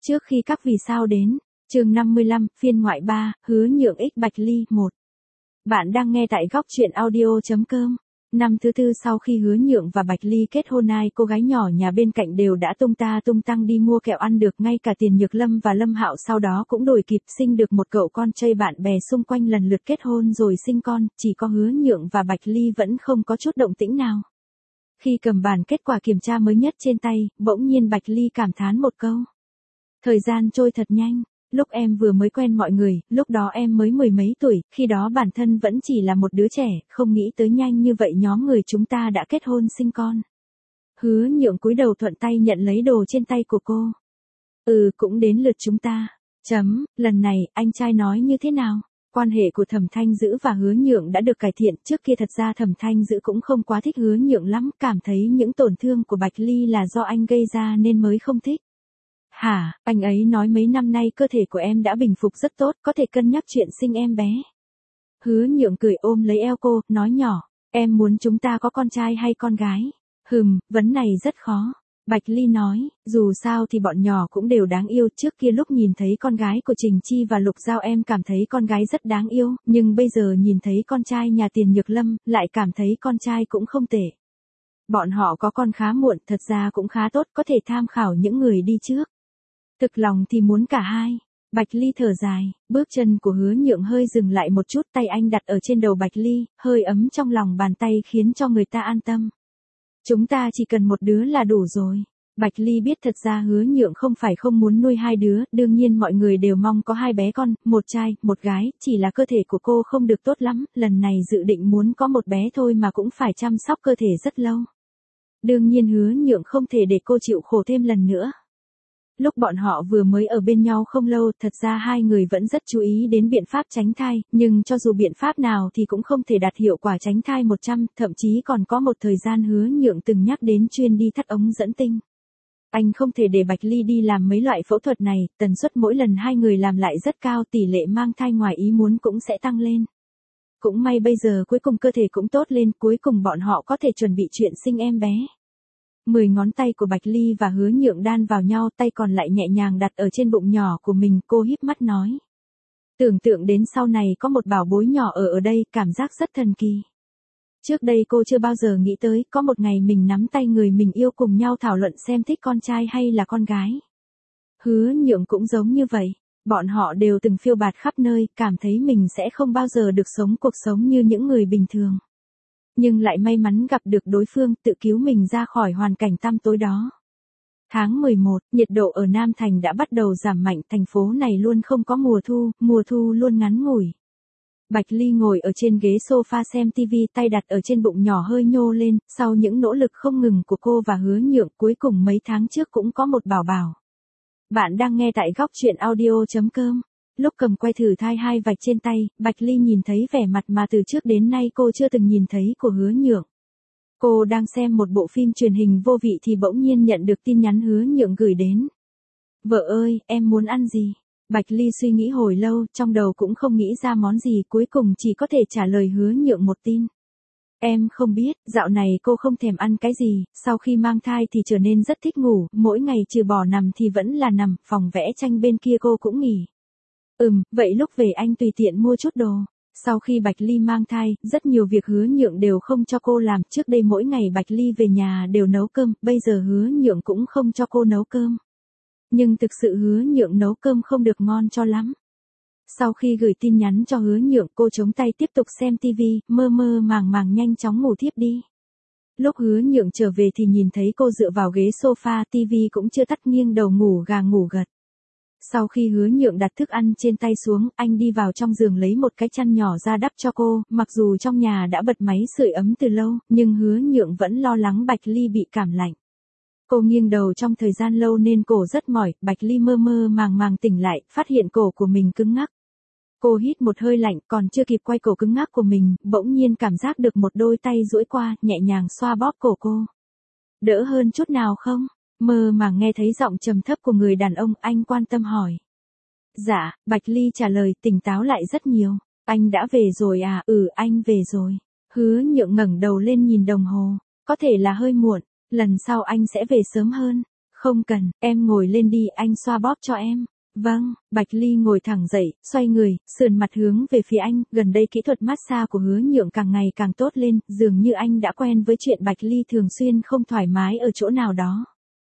Trước khi các vì sao đến, chương 55, phiên ngoại 3, hứa nhượng ích Bạch Ly 1. Bạn đang nghe tại góc truyện audio.com. Năm thứ tư sau khi hứa nhượng và Bạch Ly kết hôn, ai cô gái nhỏ nhà bên cạnh đều đã tung ta tung tăng đi mua kẹo ăn được, ngay cả Tiền Nhược Lâm và Lâm Hạo sau đó cũng đuổi kịp sinh được một cậu con trai. Bạn bè xung quanh lần lượt kết hôn rồi sinh con, chỉ có hứa nhượng và Bạch Ly vẫn không có chút động tĩnh nào. Khi cầm bản kết quả kiểm tra mới nhất trên tay, bỗng nhiên Bạch Ly cảm thán một câu. Thời gian trôi thật nhanh, lúc em vừa mới quen mọi người, lúc đó em mới mười mấy tuổi, khi đó bản thân vẫn chỉ là một đứa trẻ, không nghĩ tới nhanh như vậy nhóm người chúng ta đã kết hôn sinh con. Hứa nhượng cúi đầu thuận tay nhận lấy đồ trên tay của cô. Cũng đến lượt chúng ta. Lần này, anh trai nói như thế nào? Quan hệ của Thẩm Thanh Dữ và Hứa Nhượng đã được cải thiện, trước kia thật ra Thẩm Thanh Dữ cũng không quá thích Hứa Nhượng lắm, cảm thấy những tổn thương của Bạch Ly là do anh gây ra nên mới không thích. Hả, anh ấy nói mấy năm nay cơ thể của em đã bình phục rất tốt, có thể cân nhắc chuyện sinh em bé. Hứa Nhượng cười ôm lấy eo cô, nói nhỏ, em muốn chúng ta có con trai hay con gái? Vấn này rất khó. Bạch Ly nói, dù sao thì bọn nhỏ cũng đều đáng yêu, trước kia lúc nhìn thấy con gái của Trình Chi và Lục Giao em cảm thấy con gái rất đáng yêu, nhưng bây giờ nhìn thấy con trai nhà Tiền Nhược Lâm, lại cảm thấy con trai cũng không tệ. Bọn họ có con khá muộn, thật ra cũng khá tốt, có thể tham khảo những người đi trước. Thực lòng thì muốn cả hai. Bạch Ly thở dài, bước chân của Hứa Nhượng hơi dừng lại một chút, tay anh đặt ở trên đầu Bạch Ly, hơi ấm trong lòng bàn tay khiến cho người ta an tâm. Chúng ta chỉ cần một đứa là đủ rồi. Bạch Ly biết thật ra Hứa Nhượng không phải không muốn nuôi hai đứa, đương nhiên mọi người đều mong có hai bé con, một trai, một gái, chỉ là cơ thể của cô không được tốt lắm, lần này dự định muốn có một bé thôi mà cũng phải chăm sóc cơ thể rất lâu. Đương nhiên Hứa Nhượng không thể để cô chịu khổ thêm lần nữa. Lúc bọn họ vừa mới ở bên nhau không lâu, thật ra hai người vẫn rất chú ý đến biện pháp tránh thai, nhưng cho dù biện pháp nào thì cũng không thể đạt hiệu quả tránh thai 100, thậm chí còn có một thời gian Hứa Nhượng từng nhắc đến chuyên đi thắt ống dẫn tinh. Anh không thể để Bạch Ly đi làm mấy loại phẫu thuật này, tần suất mỗi lần hai người làm lại rất cao, tỷ lệ mang thai ngoài ý muốn cũng sẽ tăng lên. Cũng may bây giờ cuối cùng cơ thể cũng tốt lên, cuối cùng bọn họ có thể chuẩn bị chuyện sinh em bé. 10 ngón tay của Bạch Ly và Hứa Nhượng đan vào nhau, tay còn lại nhẹ nhàng đặt ở trên bụng nhỏ của mình, cô híp mắt nói. Tưởng tượng đến sau này có một bảo bối nhỏ ở đây, cảm giác rất thần kỳ. Trước đây cô chưa bao giờ nghĩ tới, có một ngày mình nắm tay người mình yêu cùng nhau thảo luận xem thích con trai hay là con gái. Hứa Nhượng cũng giống như vậy, bọn họ đều từng phiêu bạt khắp nơi, cảm thấy mình sẽ không bao giờ được sống cuộc sống như những người bình thường. Nhưng lại may mắn gặp được đối phương, tự cứu mình ra khỏi hoàn cảnh tăm tối đó. Tháng 11, nhiệt độ ở Nam Thành đã bắt đầu giảm mạnh, thành phố này luôn không có mùa thu luôn ngắn ngủi. Bạch Ly ngồi ở trên ghế sofa xem TV, tay đặt ở trên bụng nhỏ hơi nhô lên, sau những nỗ lực không ngừng của cô và Hứa Nhượng, cuối cùng mấy tháng trước cũng có một bảo bảo. Bạn đang nghe tại góc truyện audio.com. Lúc cầm que thử thai hai vạch trên tay, Bạch Ly nhìn thấy vẻ mặt mà từ trước đến nay cô chưa từng nhìn thấy của Hứa Nhượng. Cô đang xem một bộ phim truyền hình vô vị thì bỗng nhiên nhận được tin nhắn Hứa Nhượng gửi đến. Vợ ơi, em muốn ăn gì? Bạch Ly suy nghĩ hồi lâu, trong đầu cũng không nghĩ ra món gì, cuối cùng chỉ có thể trả lời Hứa Nhượng một tin. Em không biết, dạo này cô không thèm ăn cái gì, sau khi mang thai thì trở nên rất thích ngủ, mỗi ngày trừ bỏ nằm thì vẫn là nằm, phòng vẽ tranh bên kia cô cũng nghỉ. Vậy lúc về anh tùy tiện mua chút đồ. Sau khi Bạch Ly mang thai, rất nhiều việc Hứa Nhượng đều không cho cô làm, trước đây mỗi ngày Bạch Ly về nhà đều nấu cơm, bây giờ Hứa Nhượng cũng không cho cô nấu cơm. Nhưng thực sự Hứa Nhượng nấu cơm không được ngon cho lắm. Sau khi gửi tin nhắn cho Hứa Nhượng, cô chống tay tiếp tục xem TV, mơ màng nhanh chóng ngủ thiếp đi. Lúc Hứa Nhượng trở về thì nhìn thấy cô dựa vào ghế sofa, TV cũng chưa tắt, nghiêng đầu ngủ gà ngủ gật. Sau khi Hứa Nhượng đặt thức ăn trên tay xuống, anh đi vào trong giường lấy một cái chăn nhỏ ra đắp cho cô, mặc dù trong nhà đã bật máy sưởi ấm từ lâu, nhưng Hứa Nhượng vẫn lo lắng Bạch Ly bị cảm lạnh. Cô nghiêng đầu trong thời gian lâu nên cổ rất mỏi, Bạch Ly mơ màng tỉnh lại, phát hiện cổ của mình cứng ngắc. Cô hít một hơi lạnh, còn chưa kịp quay cổ cứng ngắc của mình, bỗng nhiên cảm giác được một đôi tay duỗi qua, nhẹ nhàng xoa bóp cổ cô. Đỡ hơn chút nào không? Mơ màng nghe thấy giọng trầm thấp của người đàn ông, anh quan tâm hỏi. Dạ, Bạch Ly trả lời, tỉnh táo lại rất nhiều. Anh đã về rồi à? Anh về rồi. Hứa Nhượng ngẩng đầu lên nhìn đồng hồ. Có thể là hơi muộn, lần sau anh sẽ về sớm hơn. Không cần, em ngồi lên đi, anh xoa bóp cho em. Vâng, Bạch Ly ngồi thẳng dậy, xoay người, sườn mặt hướng về phía anh, gần đây kỹ thuật massage của Hứa Nhượng càng ngày càng tốt lên, dường như anh đã quen với chuyện Bạch Ly thường xuyên không thoải mái ở chỗ nào đó.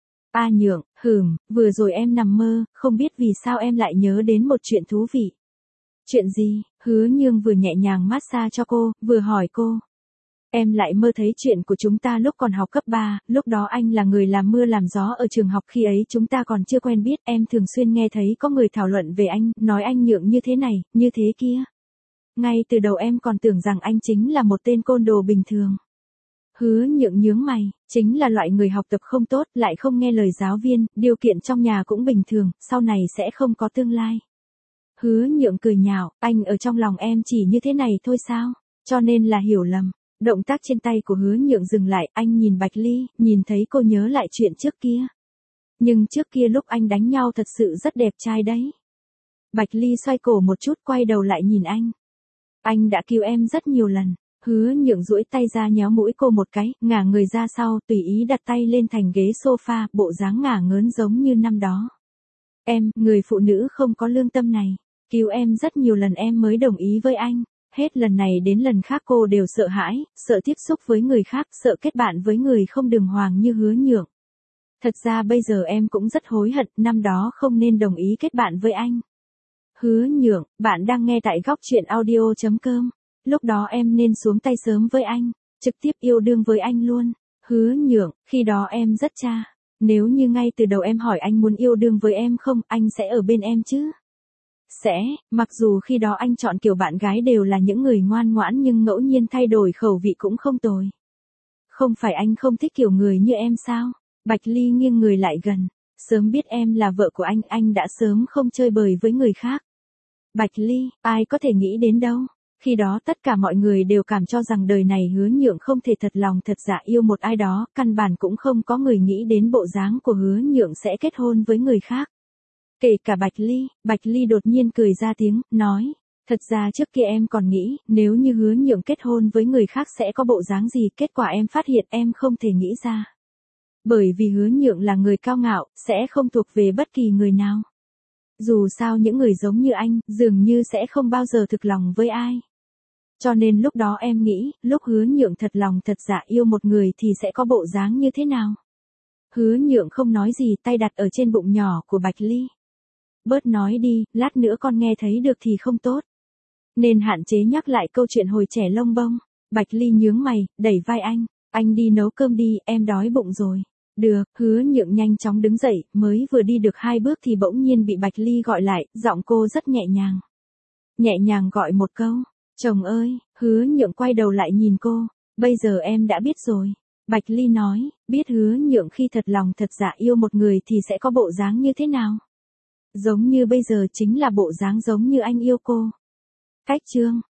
A Nhượng, vừa rồi em nằm mơ, không biết vì sao em lại nhớ đến một chuyện thú vị. Chuyện gì? Hứa Nhượng vừa nhẹ nhàng massage cho cô, vừa hỏi cô. Em lại mơ thấy chuyện của chúng ta lúc còn học cấp 3, lúc đó anh là người làm mưa làm gió ở trường học, khi ấy chúng ta còn chưa quen biết, em thường xuyên nghe thấy có người thảo luận về anh, nói anh Nhượng như thế này, như thế kia. Ngay từ đầu em còn tưởng rằng anh chính là một tên côn đồ bình thường. Hứa Nhượng nhướng mày, chính là loại người học tập không tốt, lại không nghe lời giáo viên, điều kiện trong nhà cũng bình thường, sau này sẽ không có tương lai. Hứa Nhượng cười nhạo, anh ở trong lòng em chỉ như thế này thôi sao, cho nên là hiểu lầm. Động tác trên tay của Hứa Nhượng dừng lại, anh nhìn Bạch Ly, nhìn thấy cô nhớ lại chuyện trước kia. Nhưng trước kia lúc anh đánh nhau thật sự rất đẹp trai đấy. Bạch Ly xoay cổ một chút, quay đầu lại nhìn anh. Anh đã cứu em rất nhiều lần. Hứa Nhượng duỗi tay ra nhéo mũi cô một cái, ngả người ra sau, tùy ý đặt tay lên thành ghế sofa, bộ dáng ngả ngớn giống như năm đó. Em, người phụ nữ không có lương tâm này, cứu em rất nhiều lần em mới đồng ý với anh. Hết lần này đến lần khác cô đều sợ hãi, sợ tiếp xúc với người khác, sợ kết bạn với người không đường hoàng như Hứa Nhượng. Thật ra bây giờ em cũng rất hối hận, năm đó không nên đồng ý kết bạn với anh. Hứa Nhượng, bạn đang nghe tại góc truyện audio.com. Lúc đó em nên xuống tay sớm với anh, trực tiếp yêu đương với anh luôn. Hứa Nhượng, khi đó em rất cha. Nếu như ngay từ đầu em hỏi anh muốn yêu đương với em không, anh sẽ ở bên em chứ? Sẽ, mặc dù khi đó anh chọn kiểu bạn gái đều là những người ngoan ngoãn nhưng ngẫu nhiên thay đổi khẩu vị cũng không tồi. Không phải anh không thích kiểu người như em sao? Bạch Ly nghiêng người lại gần. Sớm biết em là vợ của anh đã sớm không chơi bời với người khác. Bạch Ly, ai có thể nghĩ đến đâu. Khi đó tất cả mọi người đều cảm cho rằng đời này Hứa Nhượng không thể thật lòng thật dạ yêu một ai đó, căn bản cũng không có người nghĩ đến bộ dáng của Hứa Nhượng sẽ kết hôn với người khác. Kể cả Bạch Ly đột nhiên cười ra tiếng, nói, thật ra trước kia em còn nghĩ, nếu như Hứa Nhượng kết hôn với người khác sẽ có bộ dáng gì, kết quả em phát hiện em không thể nghĩ ra. Bởi vì Hứa Nhượng là người cao ngạo, sẽ không thuộc về bất kỳ người nào. Dù sao những người giống như anh, dường như sẽ không bao giờ thực lòng với ai. Cho nên lúc đó em nghĩ, lúc Hứa Nhượng thật lòng thật dạ yêu một người thì sẽ có bộ dáng như thế nào. Hứa Nhượng không nói gì, tay đặt ở trên bụng nhỏ của Bạch Ly. Bớt nói đi, lát nữa con nghe thấy được thì không tốt. Nên hạn chế nhắc lại câu chuyện hồi trẻ lông bông. Bạch Ly nhướng mày, đẩy vai anh đi nấu cơm đi, em đói bụng rồi. Được, Hứa Nhượng nhanh chóng đứng dậy, mới vừa đi được 2 bước thì bỗng nhiên bị Bạch Ly gọi lại, giọng cô rất nhẹ nhàng. Nhẹ nhàng gọi một câu, chồng ơi. Hứa Nhượng quay đầu lại nhìn cô, bây giờ em đã biết rồi. Bạch Ly nói, biết Hứa Nhượng khi thật lòng thật dạ yêu một người thì sẽ có bộ dáng như thế nào. Giống như bây giờ chính là bộ dáng giống như anh yêu cô. Cách chương